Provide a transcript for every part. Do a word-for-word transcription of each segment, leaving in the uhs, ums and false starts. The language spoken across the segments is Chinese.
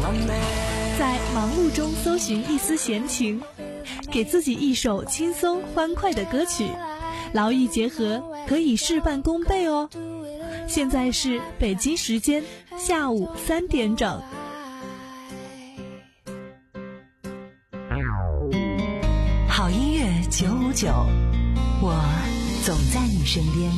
在忙碌中搜寻一丝闲情，给自己一首轻松欢快的歌曲，劳逸结合，可以事半功倍哦。现在是北京时间下午三点整。 好音乐九五九，我总在你身边。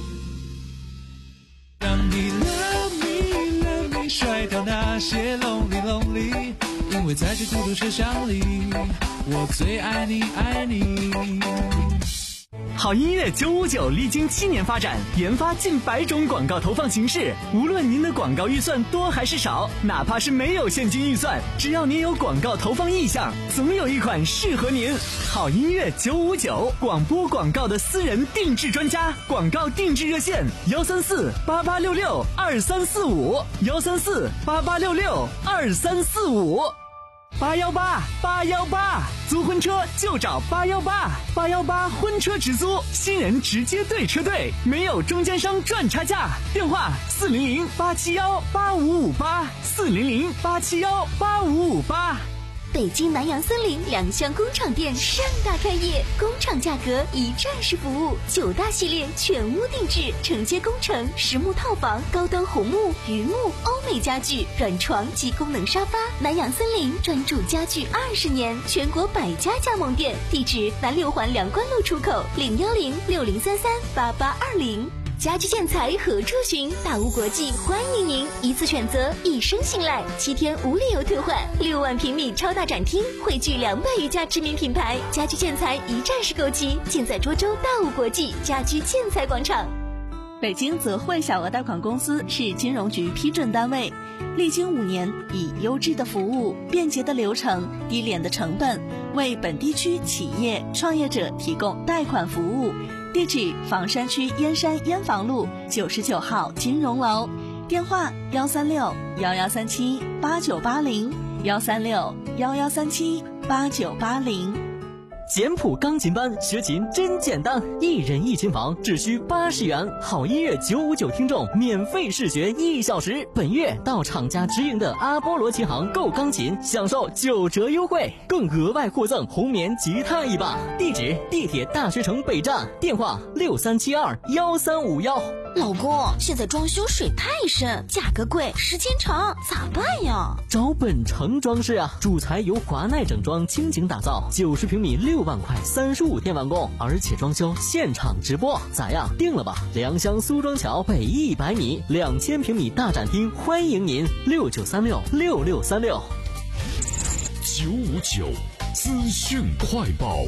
让你 love me love me 甩掉那些 lonely lonely， 因为在这孤独车厢里，我最爱你爱你。 好音乐九五九历经七年发展，研发近百种广告投放形式。无论您的广告预算多还是少，哪怕是没有现金预算，只要您有广告投放意向，总有一款适合您。好音乐九五九，广播广告的私人定制专家，广告定制热线幺三四八八六六二三四五幺三四八八六六二三四五。八幺八八幺八，租婚车就找八幺八，八幺八婚车直租，新人直接对车队，没有中间商赚差价。电话四零零八七幺八五五八，四零零八七幺八五五八。 北京南洋森林两厢工厂店盛大开业，工厂价格一站式服务，九大系列全屋定制，承接工程、实木套房、高端红木、榆木、欧美家具、软床及功能沙发。南洋森林专注家具二十年，全国百家加盟店，地址南六环梁关路出口零幺零六零三三八八二零。家居建材何处寻？大屋国际欢迎您，一次选择，一生信赖，七天无理由退换，六万平米超大展厅，汇聚两百余家知名品牌，家居建材一站式购齐，尽在涿州大屋国际家居建材广场。 北京泽汇小额贷款公司是金融局批准单位，历经五年，以优质的服务、便捷的流程、低廉的成本，为本地区企业创业者提供贷款服务。地址：房山区燕山燕房路九十九号金融楼，电话：幺三六幺幺三七八九八零，幺三六幺幺三七八九八零。 简谱钢琴班学琴真简单，一人一琴房只需八十元，好音乐九五九听众免费试学一小时。本月到厂家直营的阿波罗琴行购钢琴，享受九折优惠，更额外获赠红棉吉他一把。地址：地铁大学城北站，电话六三七二幺三五幺。 老公，现在装修水太深，价格贵，时间长，咋办呀？ 找本城装饰啊，主材由华奈整装倾情打造，九十平米六万块，三十五天完工，而且装修现场直播，咋样？定了吧？良乡苏庄桥北一百米，两千平米大展厅，欢迎您，六九三六六六三六。 九五九资讯快报。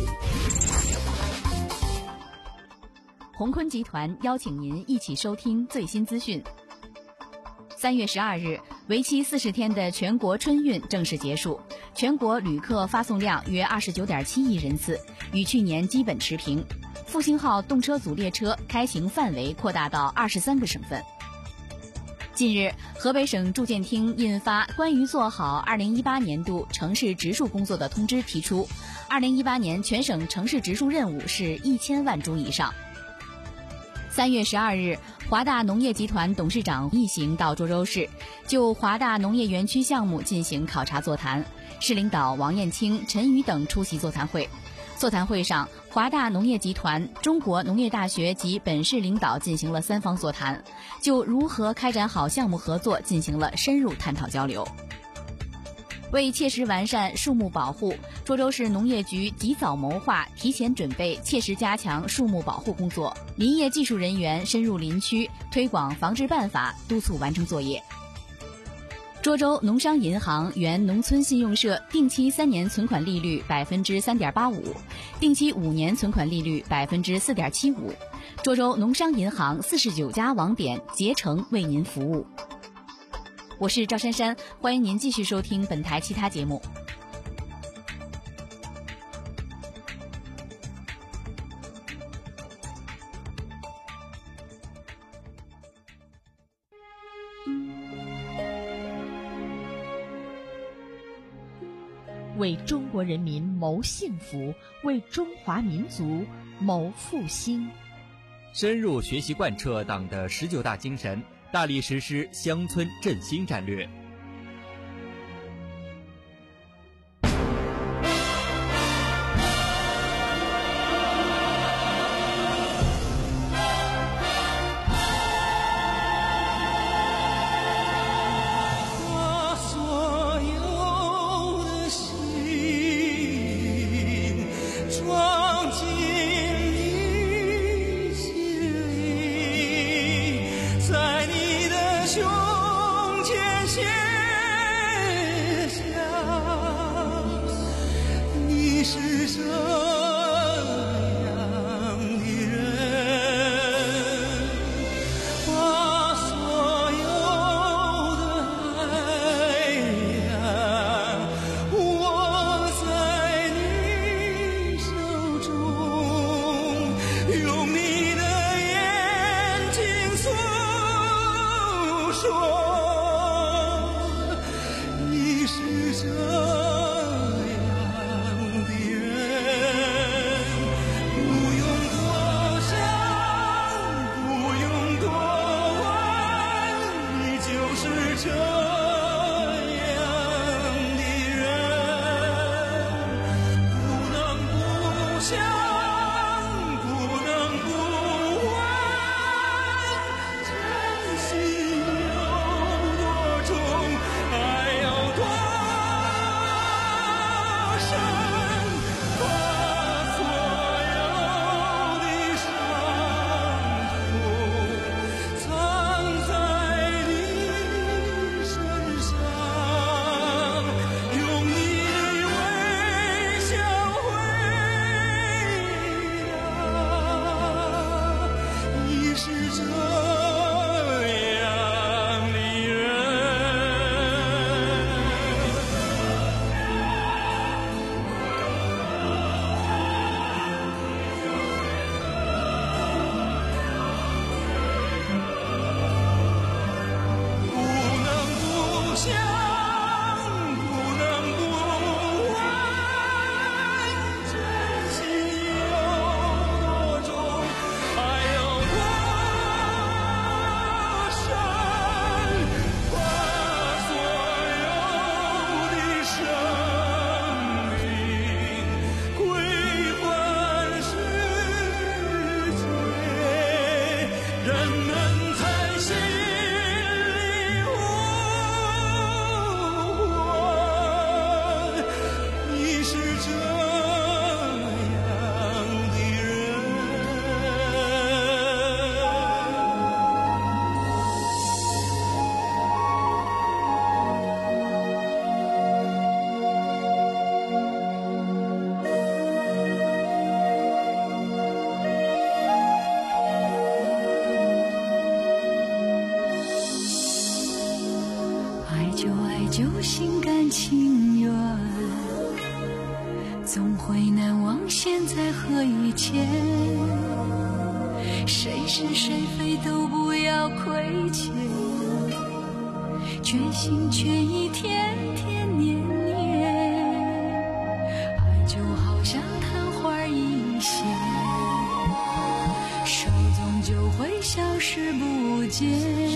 鸿坤集团邀请您一起收听最新资讯。三月十二日，为期四十天的全国春运正式结束，全国旅客发送量约二十九点七亿人次，与去年基本持平。复兴号动车组列车开行范围扩大到二十三个省份。近日，河北省住建厅印发关于做好二零一八年度城市植树工作的通知，提出，二零一八年全省城市植树任务是一千万株以上。三月十二日，华大农业集团董事长一行到涿州市，就华大农业园区项目进行考察座谈。市领导王燕青、陈宇等出席座谈会。座谈会上，华大农业集团、中国农业大学及本市领导进行了三方座谈，就如何开展好项目合作进行了深入探讨交流。为切实完善树木保护，涿州市农业局及早谋划、提前准备，切实加强树木保护工作。林业技术人员深入林区，推广防治办法，督促完成作业。涿州农商银行原农村信用社定期三年存款利率百分之三点八五，定期五年存款利率百分之四点七五。涿州农商银行四十九家网点竭诚为您服务。我是赵珊珊，欢迎您继续收听本台其他节目。 为中国人民谋幸福，为中华民族谋复兴。 深入学习贯彻党的十九大精神，大力实施乡村振兴战略。 写下，你是这样的人，把所有的爱呀握在你手中，用你的眼睛诉说，你是这样的人，不用多想，不用多问，你就是这样的人，不能不想，不能不问，真心有多重，爱有多深，把所有的伤痛藏在你身上，用你的微笑回答，你是这样的人。不能不想，不能不问，真心有多重，爱有多深，把所有的生命归还世界，人们才心里无悔，你是这样的人。 爱就爱就心甘情愿，总会难忘现在和以前。谁是谁非都不要亏欠，全心全意天天年年。爱就好像昙花一现，手中就会消失不见。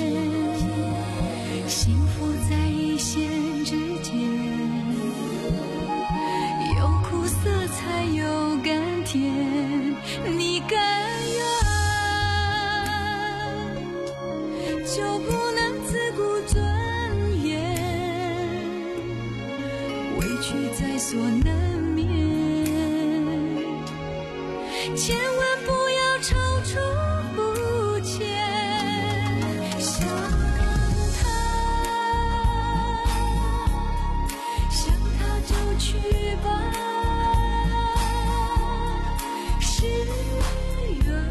幸福在一线之间，有苦涩才有甘甜。你甘愿，就不能自顾尊严，委屈在所难免。千万不要踌躇不前，想他，想他就去吧，是缘，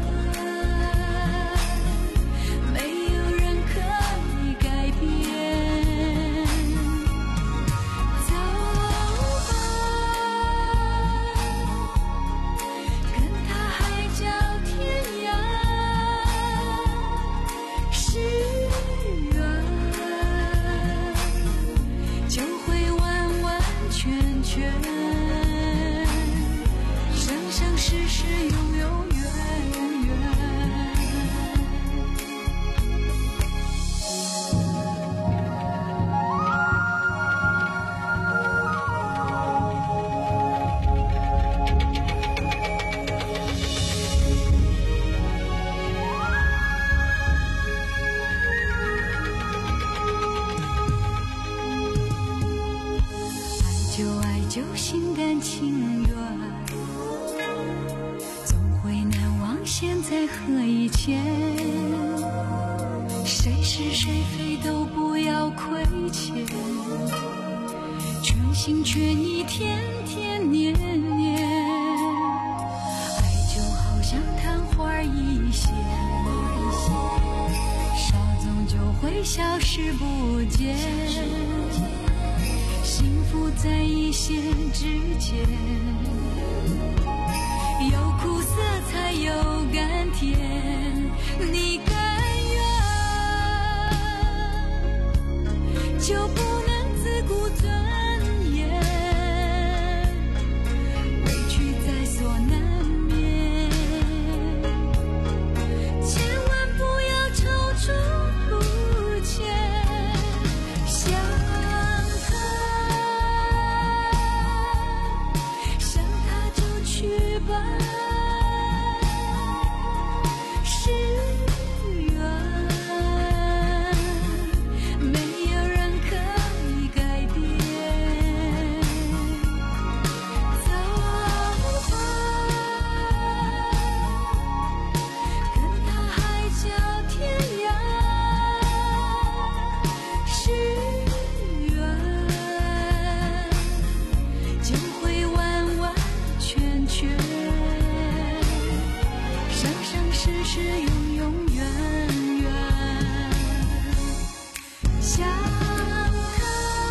没有人可以改变。走吧，跟他海角天涯，是缘，就会完完全全，生生世世永永远远。爱就爱就心甘情愿，总会难忘现在和以前。 谁是谁非都不要亏欠，全心全意天天年年，爱就好像昙花一现，稍纵就会消失不见，幸福在一线之间，有苦涩才有甘甜，你甘愿就不能自顾尊严，委屈在所难免，千万不要踌躇不前，想他想他就去吧，是缘，没有人可以改变，走吧，跟他海角天涯，是缘，就会完完全全，生生世世永永远远，想他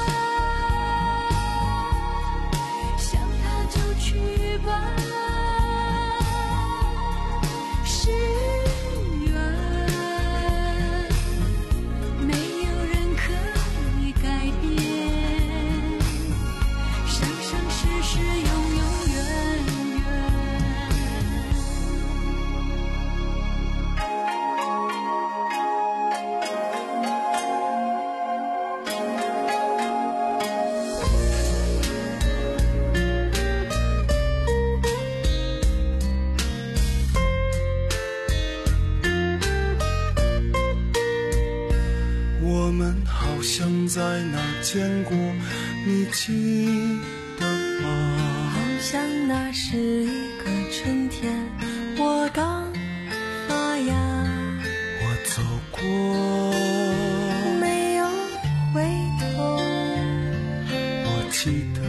想他就去吧，是缘，没有人可以改变，生生世世永永远远。 我们好像在哪儿见过，你记得吗？ 好像那是一个春天，我刚发芽， 我走过， 没有回头， 我记得，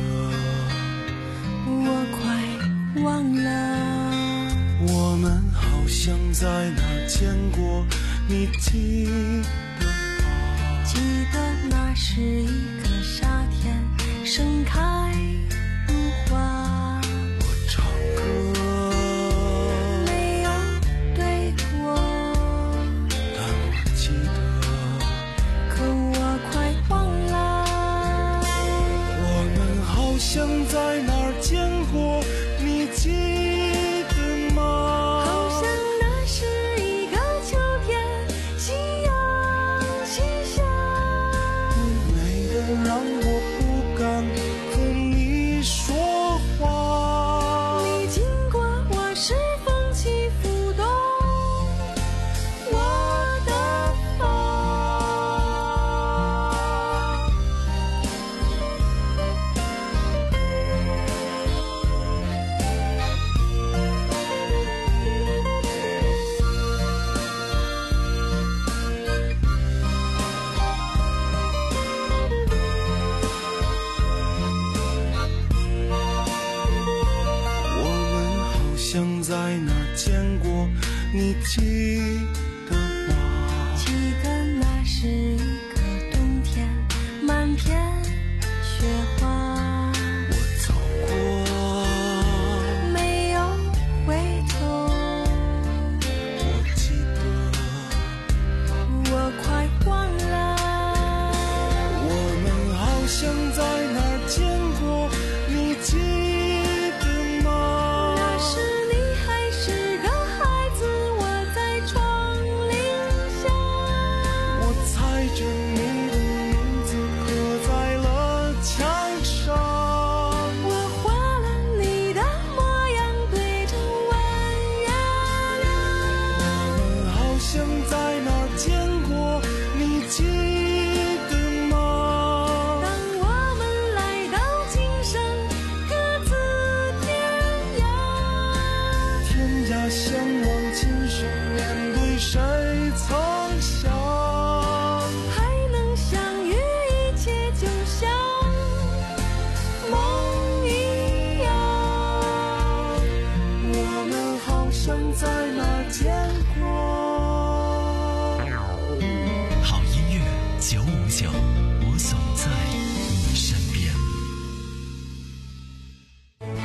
我快忘了。 我们好像在哪儿见过，你记得吗？ 记得那是一个夏天，盛开如花， 我唱歌， 没有对过， 但我记得， 可我快忘了。 我们好像在哪儿见过，你记得吗？ 好像那是一个秋天，夕阳西下， 美得让我不敢和你说话。 你经过我是风起拂动我的发。 我们好像在哪儿见过，你记得吗？ 记得那是一个冬天，满片雪花， 我走过， 没有回头， 我记得， 我快忘了。 我们好像在哪儿见过，你记得吗？ 那时你还是个孩子，我在窗棂下， 我猜着你的名字刻在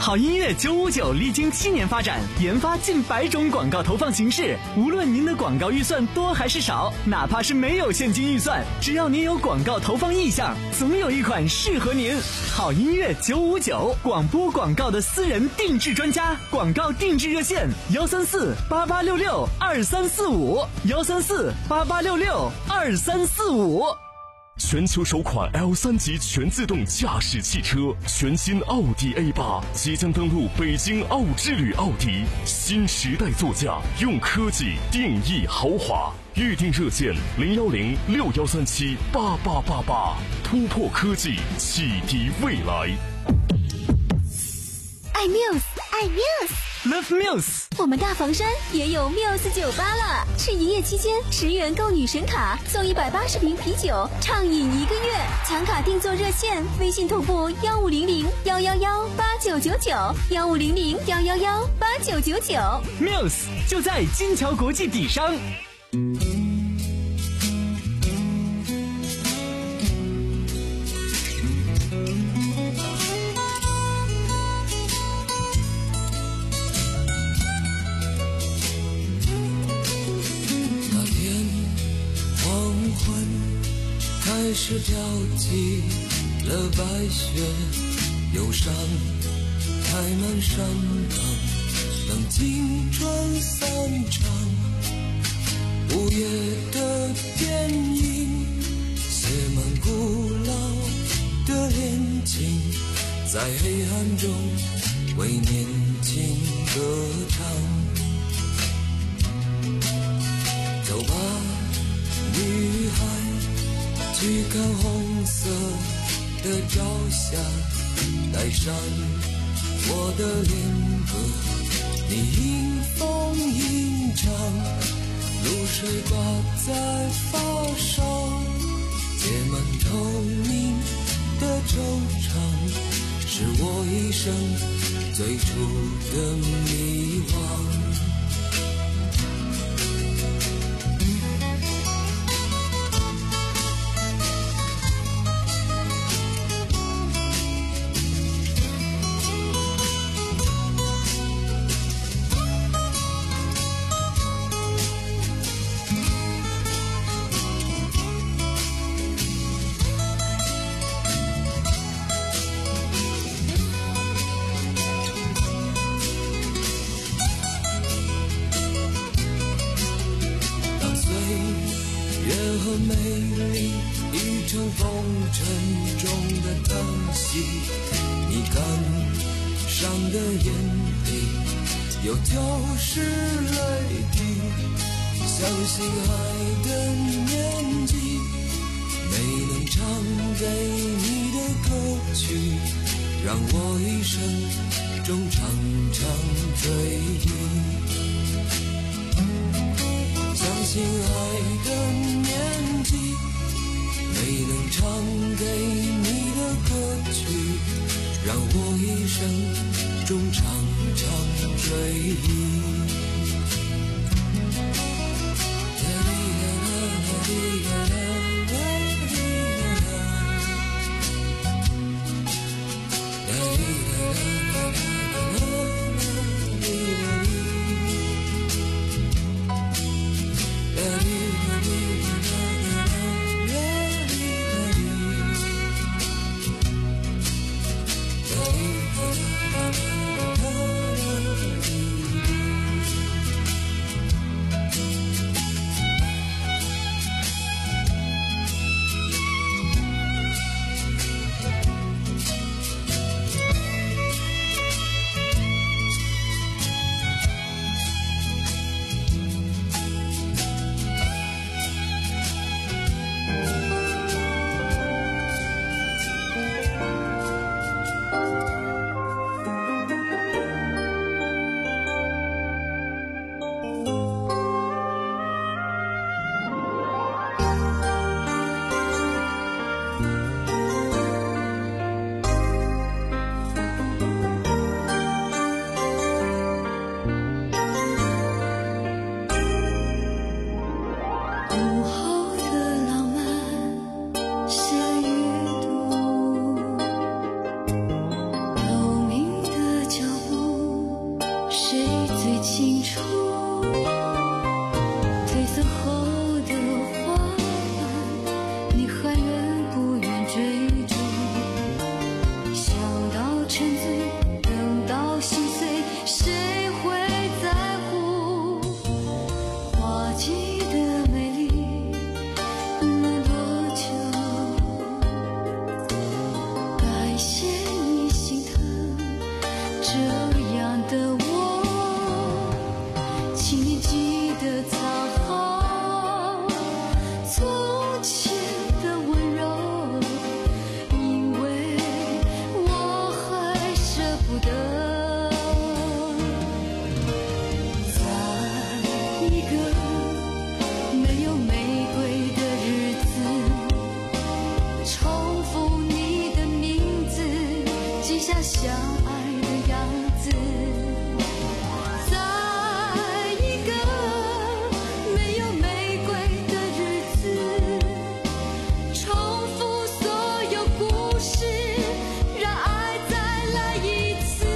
好音乐九五九历经七年发展，研发近百种广告投放形式。无论您的广告预算多还是少，哪怕是没有现金预算，只要您有广告投放意向，总有一款适合您。好音乐九五九，广播广告的私人定制专家，广告定制热线：幺三四八八六六二三四五，幺三四八八六六二三四五。 全球首款 L 三 级全自动驾驶汽车，全新奥迪 A 八即将登陆北京奥之旅奥迪，新时代座驾，用科技定义豪华。预定热线零幺零六幺三七八八八八，突破科技，启迪未来。 爱 Muse， 爱 Muse。Love Muse， 我们大房山也有 Muse 酒吧了。是营业期间，十元购女神卡送一百八十瓶啤酒，畅饮一个月。抢卡订座热线：微信同步幺五零零幺幺幺八九九九，幺五零零幺幺幺八九九九。 Muse 就在金桥国际底商。 开始飘起了白雪，忧伤开满山岗，等青春散场。午夜的电影写满古老的恋情，在黑暗中为年轻歌唱。走吧，女孩，去看红色的朝霞，带上我的恋歌，你迎风吟唱，露水挂在发梢，结满透明的惆怅，是我一生最初的迷惘。美丽已成风尘中的叹息，你感伤的眼里有丢失泪滴，相信爱的年纪，没能唱给你的歌曲，让我一生中常常追忆。相信爱的年纪，没能唱给你的歌曲，让我一生中常常追忆。 下相爱的样子。在一个没有玫瑰的日子，重复所有故事，让爱再来一次。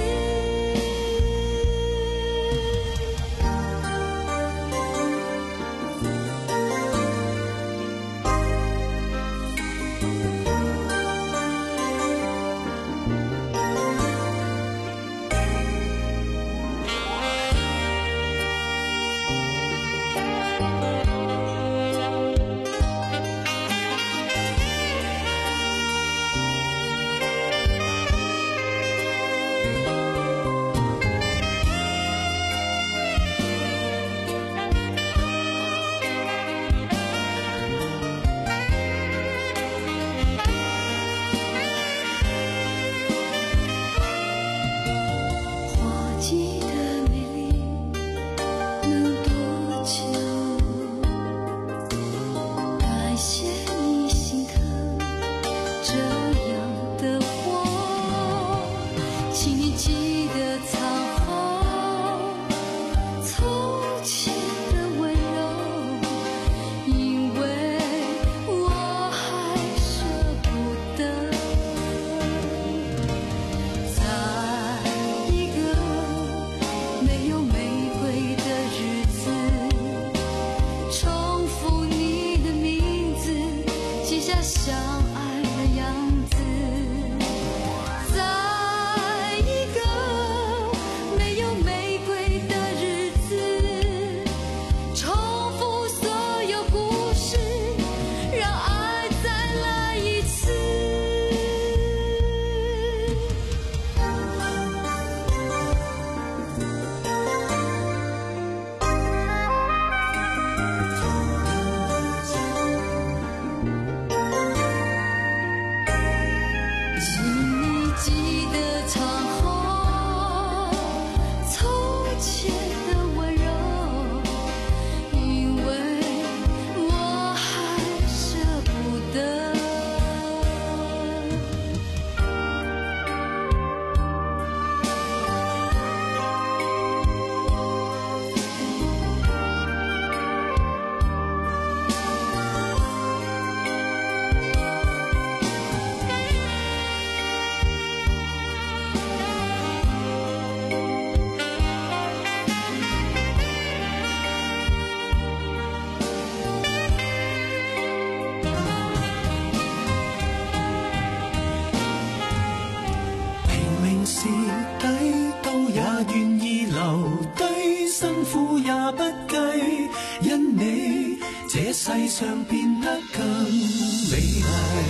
是底都也願意留低，辛苦也不計，因你這世上變得更美麗。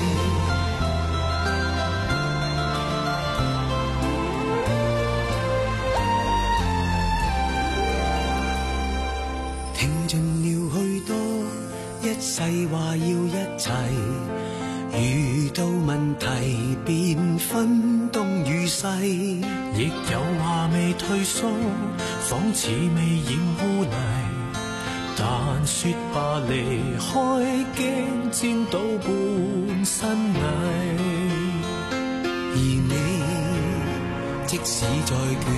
聽盡了許多一世話要一齊，遇到問題便分東與西，亦有話未退縮，仿似未染污泥。但說吧離開，驚沾到半身蟻。而你即使再倦，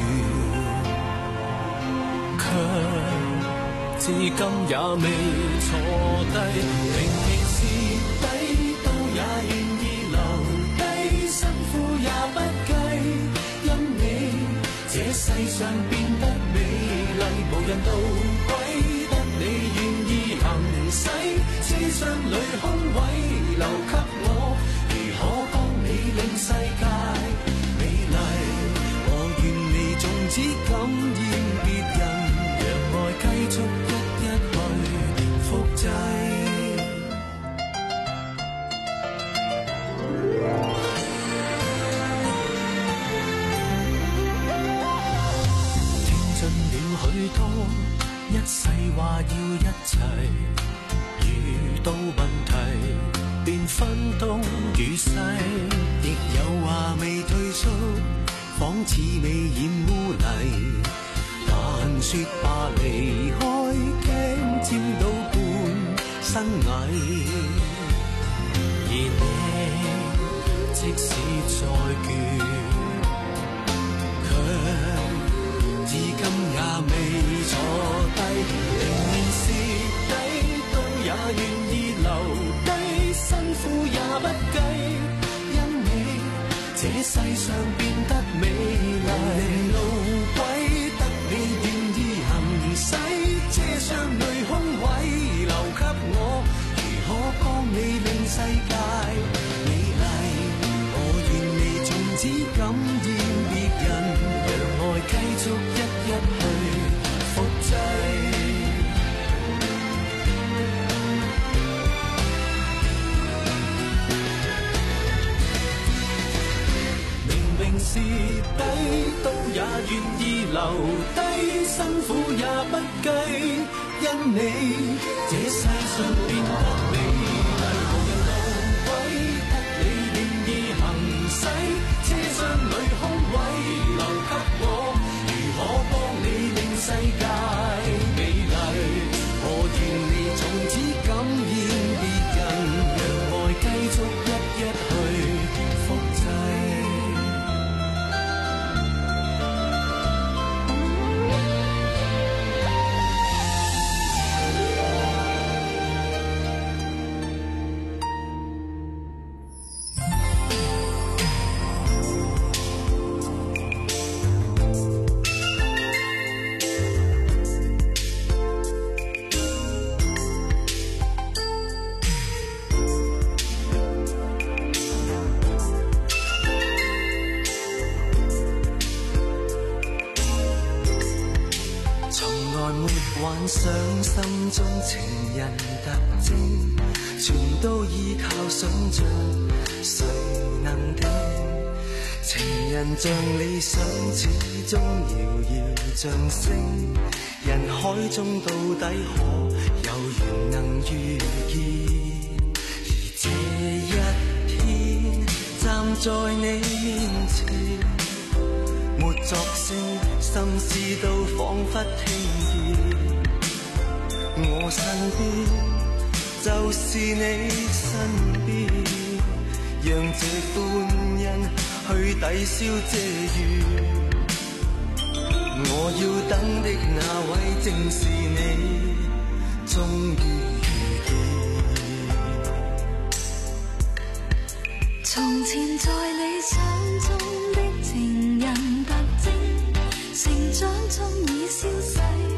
卻至今也未坐低。明明是底都也願意留低，辛苦也不計，因你這世上變得美麗，無人道歸得你願意行使，思想裏空位留給我，如何幫你令世界美麗？我願你縱只感染別人，讓愛繼續一一去複製。聽盡了許多一世話要一齊，遇到問題便分東與西，亦有話未退縮，仿似未染污泥。但說吧離開，驚沾到半身蟻。而你即使再倦， 未坐低，寧願蝕底都也願意留低，辛苦也不計，因你這世上變得美麗，路軌得你願意行駛，車廂裏空位留給我，如何幫你令世界美麗？我願你從此感染別人，讓愛繼續一一去複製。明明是底都也願意留低，辛苦也不計，因你這世上變得美麗，無人路軌得你願意行駛，車廂裏空位留給我，如何幫你令世界美麗？我願你從此感染別人，讓愛繼續一一去複製。 幻想心中情人特徵，全都依靠想像，誰能定？情人像理想，始終遙遙像星，人海中到底可有緣能遇見？而這一天，站在你面前，沒作聲，心思都彷彿聽見。我身邊就是你身邊，讓這歡欣去抵消這雨。我要等的那位正是你，終於遇見。 從前在理想中的情人特徵，成長中已消逝。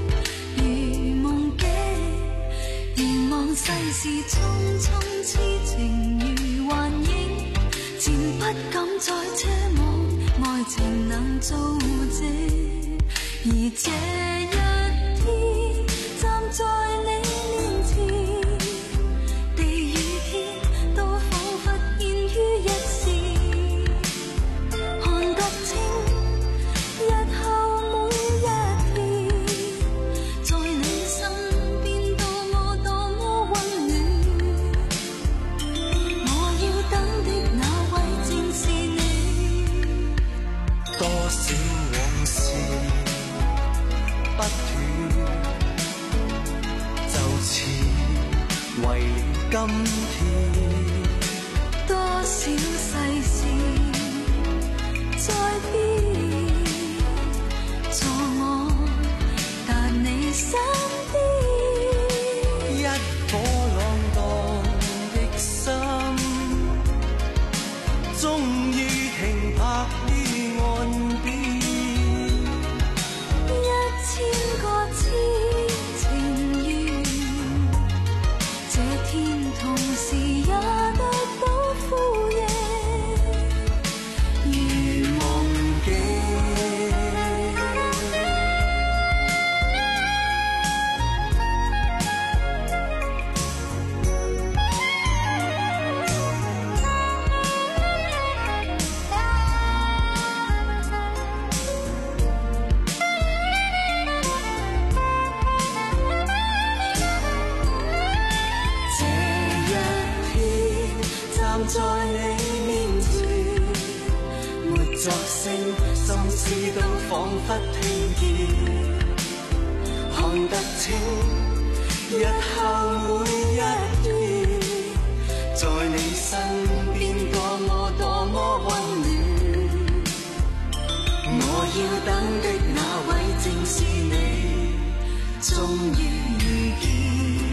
世事匆匆，痴情如幻影，漸不敢再奢望愛情能造這。而這一天，站在你面前，地與天都彷彿現於一線，看得清日後每一天，在你身邊多麼多麼溫暖。我要等的那位正是你。 多少往事不斷，就似為了今天。 多少世事在變，助我達你身邊。 一顆浪蕩的心，終於停泊於岸邊。 一千個痴情緣，這天同時也得到呼應，如夢境。 在你面前，沒作聲，心思都彷彿聽見，看得清日後每一段，在你身邊多麼多麼溫暖。我要等的那位正是你。 終於遇見。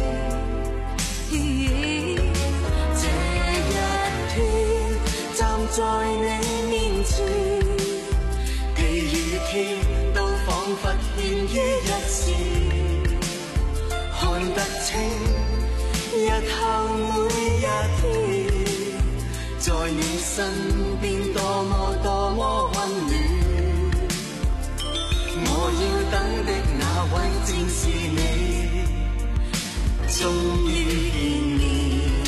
這一天站在你面前，地與天都彷彿現於一線，看得清日後每一天，在你身邊多麼多麼溫暖。我要等的那位正是你，終於見面。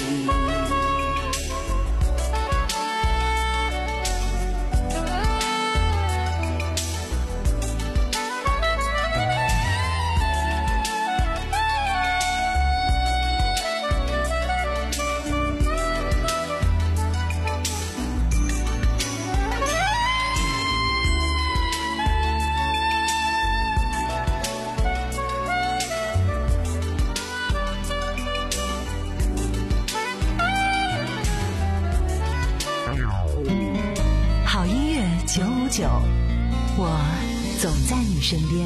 九五九，我总在你身边。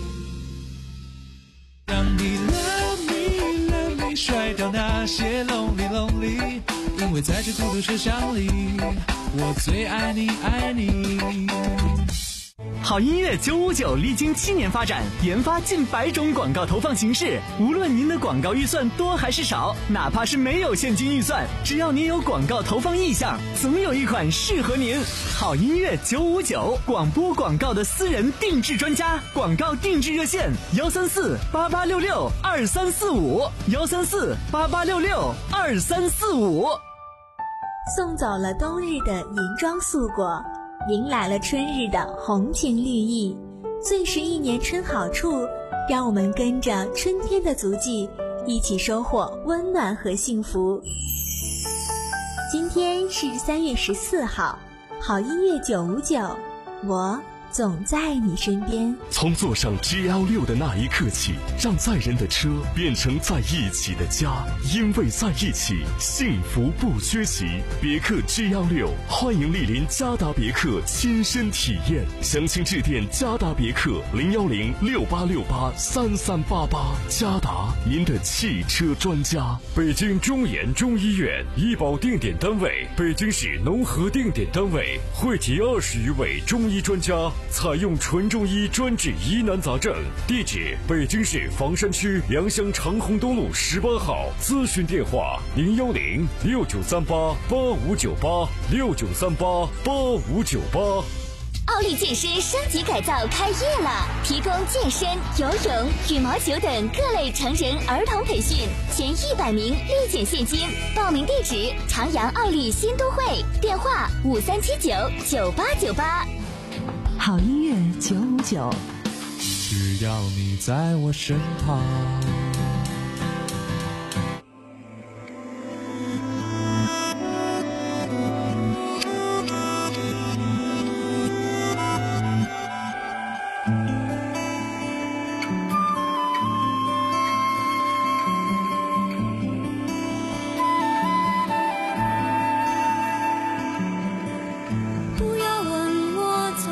让你 love me love me 甩掉那些 lonely lonely， 因为在这孤独车厢里，我最爱你爱你。 好音乐九五九历经七年发展，研发近百种广告投放形式。无论您的广告预算多还是少，哪怕是没有现金预算，只要您有广告投放意向，总有一款适合您。好音乐九五九，广播广告的私人定制专家，广告定制热线幺三四八八六六二三四五幺三四八八六六二三四五。 送走了冬日的银装素裹，迎来了春日的红情绿意。最是一年春好处，让我们跟着春天的足迹，一起收获温暖和幸福。今天是三月十四号，好音乐九五九，我总在你身边。 从坐上 G L 六的那一刻起，让载人的车变成在一起的家，因为在一起，幸福不缺席。别克 G L 六，欢迎莅临嘉达别克亲身体验。详情致电嘉达别克零幺零六八六八三三八八。嘉达，您的汽车专家。 北京中研中医院医保定点单位，北京市农合定点单位，汇集二十余位中医专家，采用纯中医专治疑难杂症。地址：北京市房山区良乡长虹东路十八号。咨询电话：零幺零六九三八八五九八六九三八八五九八。 奥利健身升级改造开业了，提供健身、游泳、羽毛球等各类成人儿童培训，前一百名立减现金。报名地址：长阳奥利新都会，电话五三七九九八九八。 好音乐九五九， 只要你在我身旁。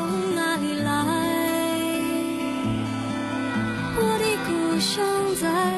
在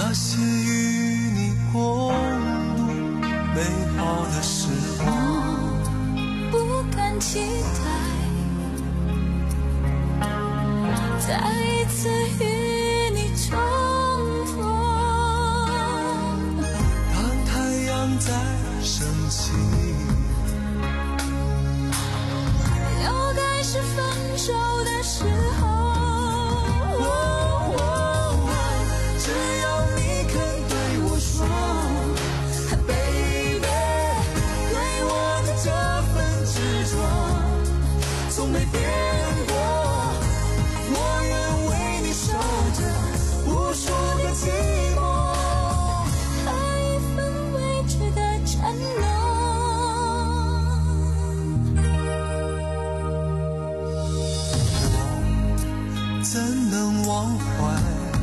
那些与你共度美好的时光， 不敢期待再一次与你重逢。 当太阳在升起， 又该是分手的时候。 只要你肯对我说 Baby， 对我的这份执着从没变过，我愿为你守着无数个寂寞， 还一份未知的承诺。 我怎能忘怀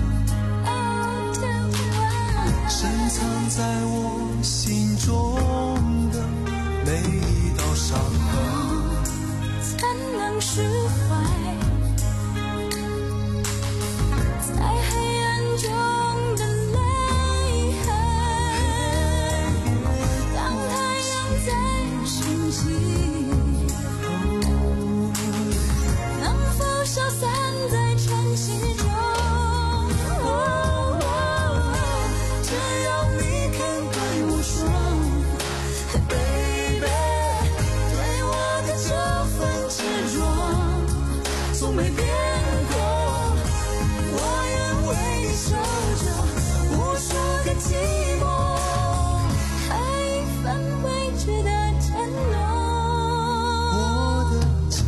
深藏在我心中的每一道伤痕， 才能释怀在黑暗中的泪痕。当太阳在升起，能否消散在晨曦中？ 没变过，我愿为你守着无数个寂寞， 还一份未知的承诺。 我的承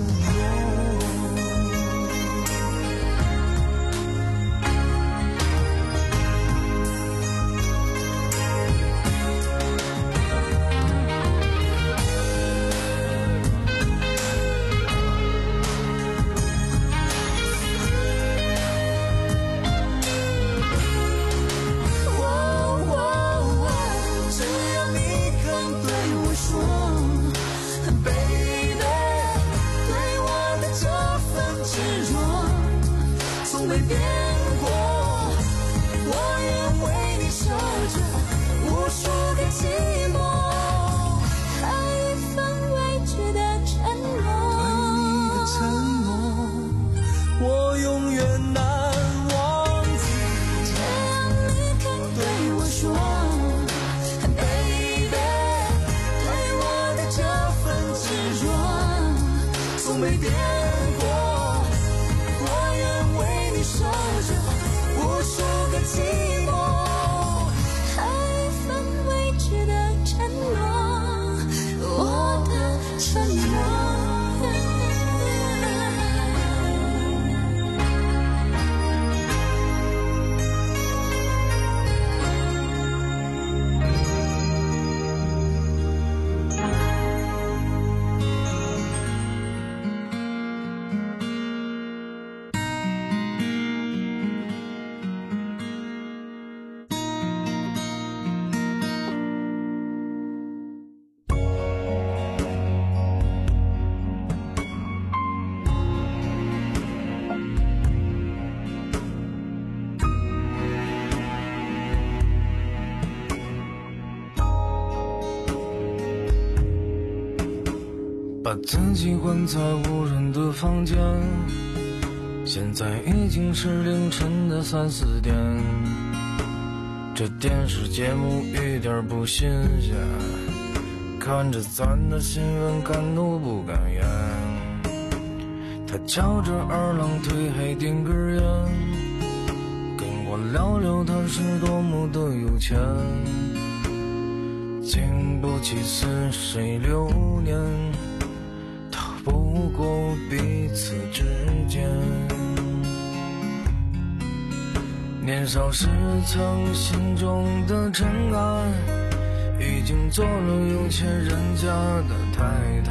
没变过，我愿为你守着无数个寂寞， 还一份未知的承诺。 对你的承诺，我永远难忘记。 只要你肯对我说 Baby， 对我的这份执着从没变过，守着无数个寂寞， 还一份未知的承诺，我的承诺。 把自己关在无人的房间，现在已经是凌晨的三四点，这电视节目一点不新鲜，看着咱的新闻感怒不敢言。他翘着二郎腿还点根烟，跟我聊聊他是多么的有钱，经不起似水流年，不过彼此之间。年少时曾心中的尘埃，已经做了有钱人家的太太。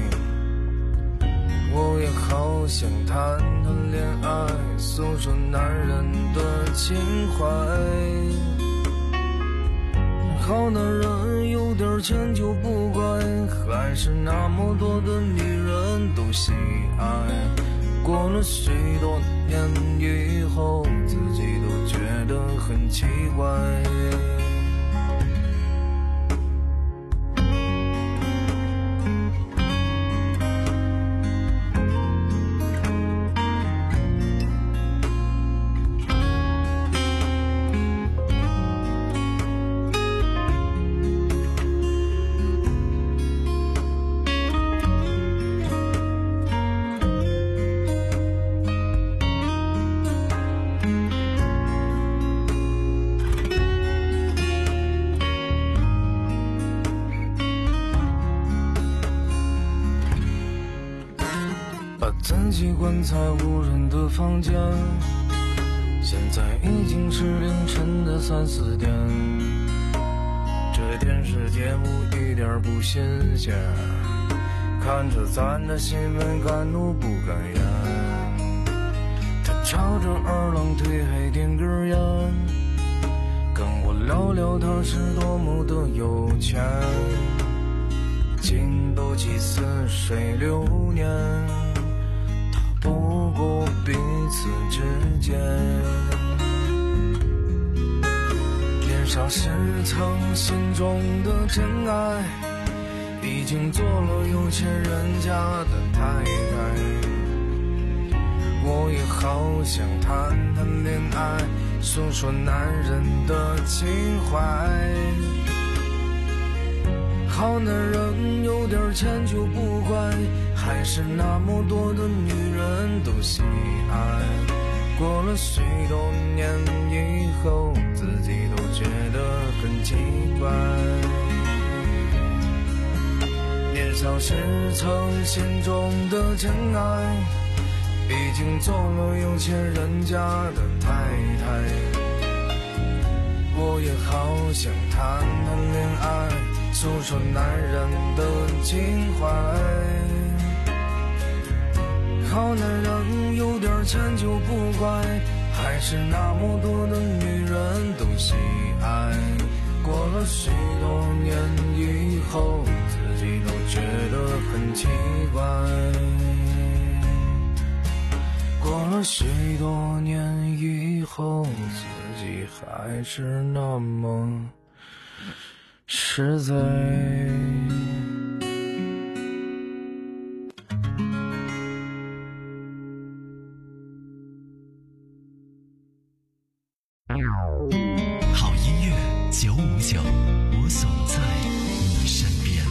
我也好想谈谈恋爱，诉说男人的情怀。好男人有点钱就不怪，还是那么多的女人都喜爱。过了许多年以后，自己都觉得很奇怪。自己关在无人的房间，现在已经是凌晨的三四点。这电视节目一点不新鲜，看着咱的新闻敢怒不敢言。他朝着二郎腿还点根烟，跟我聊聊他是多么的有钱。经斗几似水流年，不过彼此之间，年少时曾心中的真爱，已经做了有钱人家的太太。我也好想谈谈恋爱，说说男人的情怀。好男人有点钱就不怪，还是那么多的女人都喜爱。过了许多年以后，自己都觉得很奇怪。年少时曾心中的真爱，已经做了有钱人家的太太。我也好想谈谈恋爱，诉说男人的情怀。好男人有点钱就不怪，还是那么多的女人都喜爱。过了许多年以后，自己都觉得很奇怪。过了许多年以后，自己还是那么实在。 好音乐九五九，我总在你身边。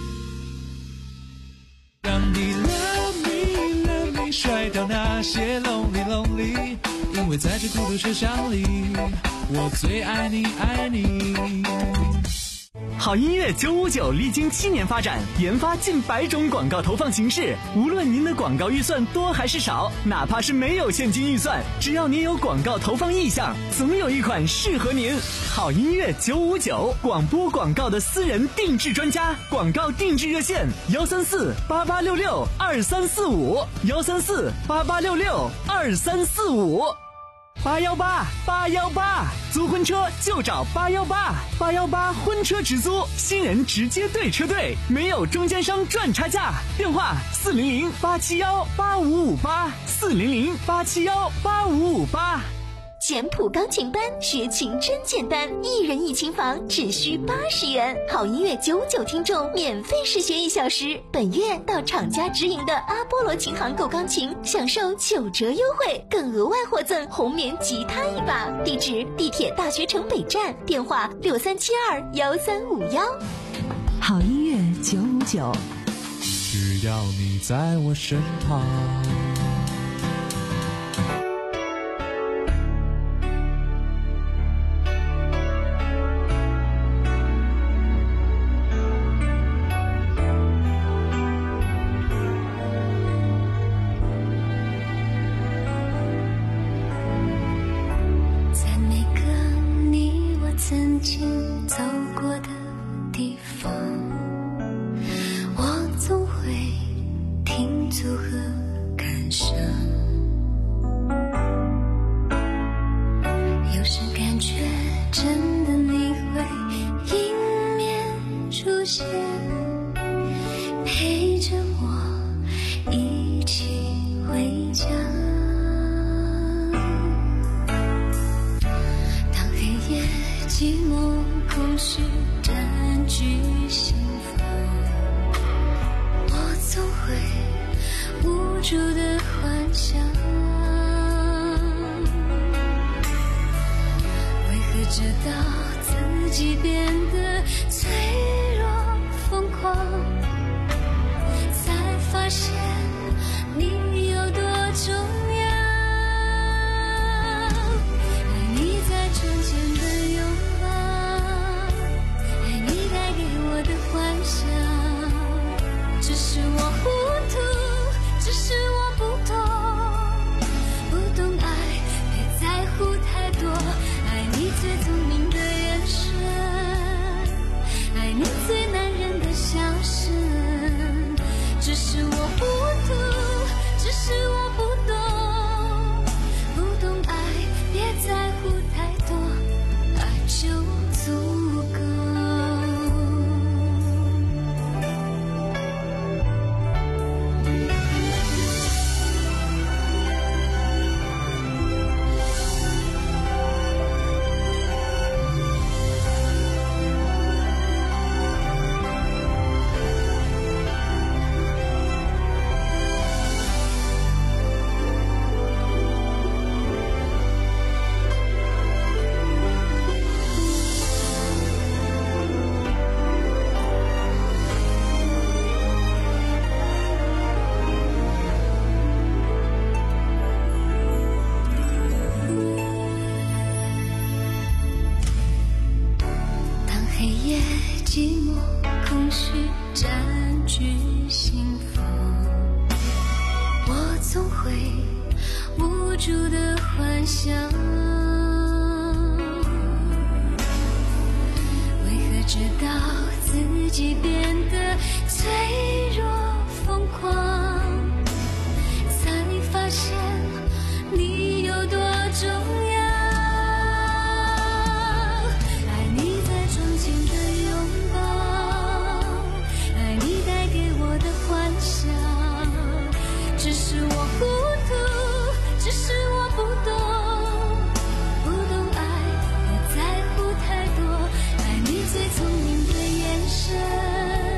让你 love me love me 甩掉那些 lonely lonely， 因为在这孤独车厢里，我最爱你爱你。 好音乐九五九历经七年发展，研发近百种广告投放形式。无论您的广告预算多还是少，哪怕是没有现金预算，只要您有广告投放意向，总有一款适合您。好音乐九五九，广播广告的私人定制专家，广告定制热线：幺三四八八六六二三四五，幺三四八八六六二三四五。八幺八八幺八，租婚车就找八幺八，八幺八婚车直租，新人直接对车队，没有中间商赚差价。电话四零零八七幺八五五八，四零零八七幺八五五八。 简谱钢琴班学琴真简单，一人一琴房只需八十元。好音乐九五九听众免费试学一小时，本月到厂家直营的阿波罗琴行购钢琴，享受九折优惠，更额外获赠红棉吉他一把。地址：地铁大学城北站，电话六三七二幺三五幺。 好音乐九五九， 只要你在我身旁。 曾经走过的地方，我总会停驻和感伤。有时感觉真的你会迎面出现，陪着我一起回家。 寂寞空虚占据心房，我总会无助的幻想，为何直到自己变得脆弱疯狂，才发现你有多重要。爱你在窗前的拥抱，爱你带给我的幻想，只是我糊涂，只是我不懂，不懂爱，别在乎太多。爱你最聪明的眼神，爱你最男人的笑声，只是我糊涂，只是我不懂，不懂爱，别在乎太多，爱就足够。寂寞空虚占据心房，我总会无助的幻想，为何直到自己变得脆弱疯狂，才发现你有多重要。只是我糊涂，只是我不懂，不懂爱，别在乎太多。爱你最聪明的眼神，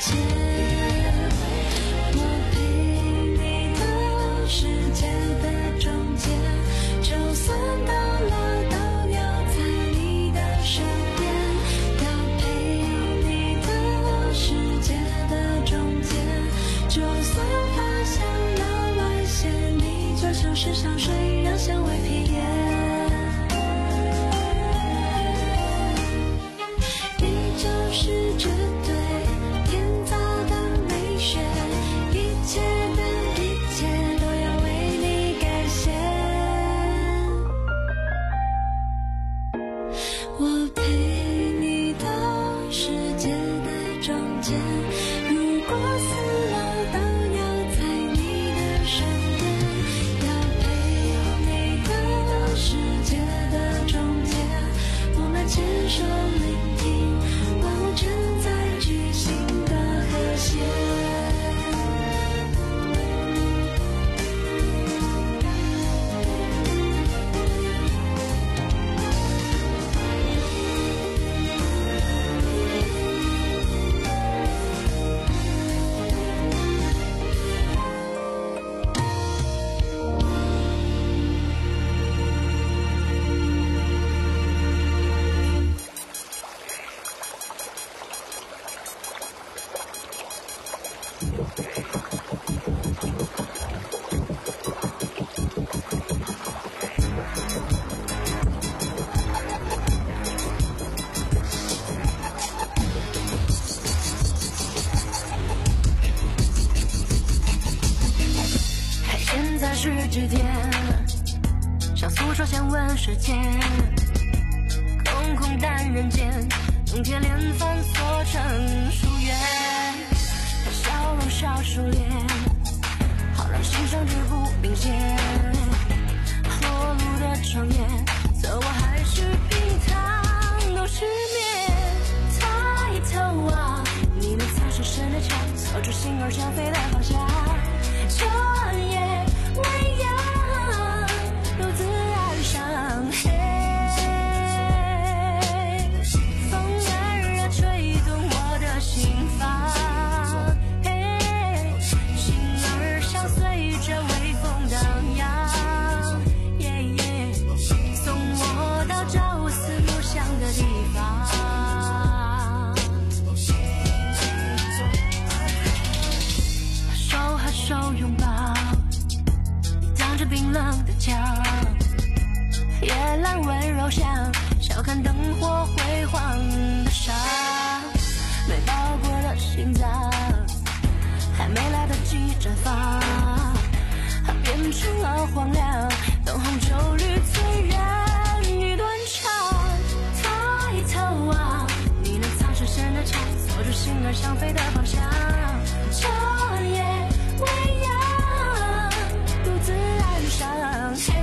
间，我陪你到世界的中间，就算到老都要在你的身边，要陪你到世界的中间，就算发现了外线，你就像是香水，让香味披烟。是绝对天造的美学，一切的一切都要为你改写。我陪你到世界的中间，如果死了都要在你的身边，要陪你到世界的中间，我们牵手聆听正在举行的和谐。是几天？像诉说先问时间，空空但人间，用铁链反锁成疏远。笑容少收敛，好让心上之不明显。裸露的窗沿，走我还是平躺都失眠。抬头啊，你能藏深深的墙，锁住心儿想飞的方向。这夜微阳独自岸上，嘿，风儿啊吹动我的心房，嘿，心儿像随着微风荡漾，耶耶，送我到朝思暮想的地方。手和手拥抱，冰冷的墙，夜阑温柔乡，笑看灯火辉煌的伤，没爆过的心脏，还没来得及绽放，变成了荒凉，灯红酒绿催人欲断肠。抬头啊，你能藏深深的墙，锁住心儿想飞的方向。这夜微阳独自岸上，嘿，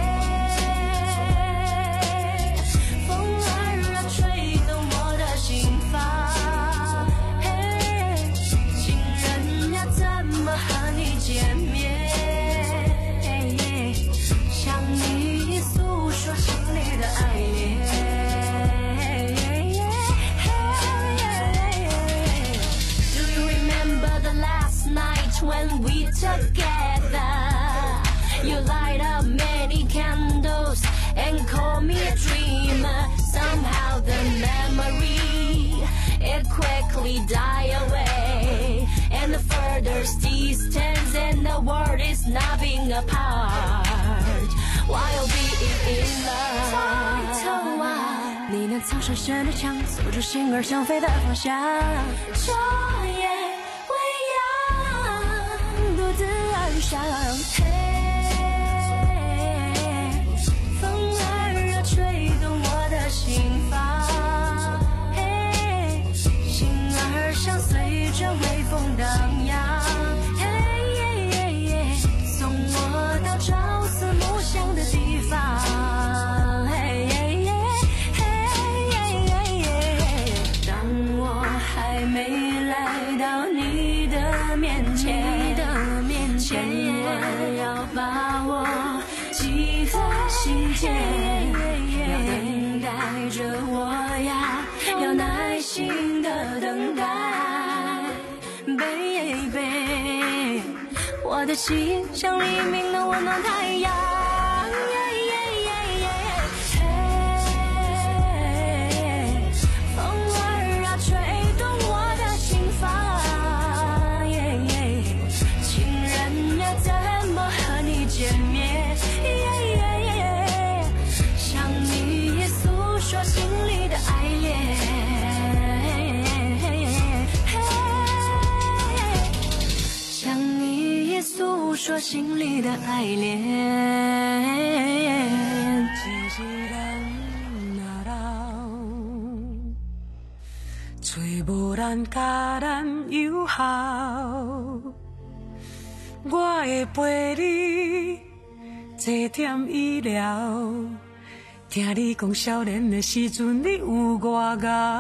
风儿啊吹动我的心房，嘿，情人呀怎么和你见面？向你诉说心里的爱恋。Do you remember the last night when we together? You light up many candles and call me a dreamer. Somehow the memory, it quickly die away, and the further distance and the world is not being apart while being in love. 抬头啊，你能藏深深的墙，锁住心儿想飞的方向。这夜微阳独自岸上，嘿，吹动我的心房，嘿，心儿像随着微风荡漾，嘿，送我到朝思暮想的地方，嘿，当我还没来到你的面前，千万要把我记在心间。要等待着我呀，要耐心的等待， ，baby， 我的心像黎明的温暖太阳。说心里的爱恋，一人若老，找无人甲咱友好。我会陪你坐点医疗，听你讲少年的时阵，你有偌敖。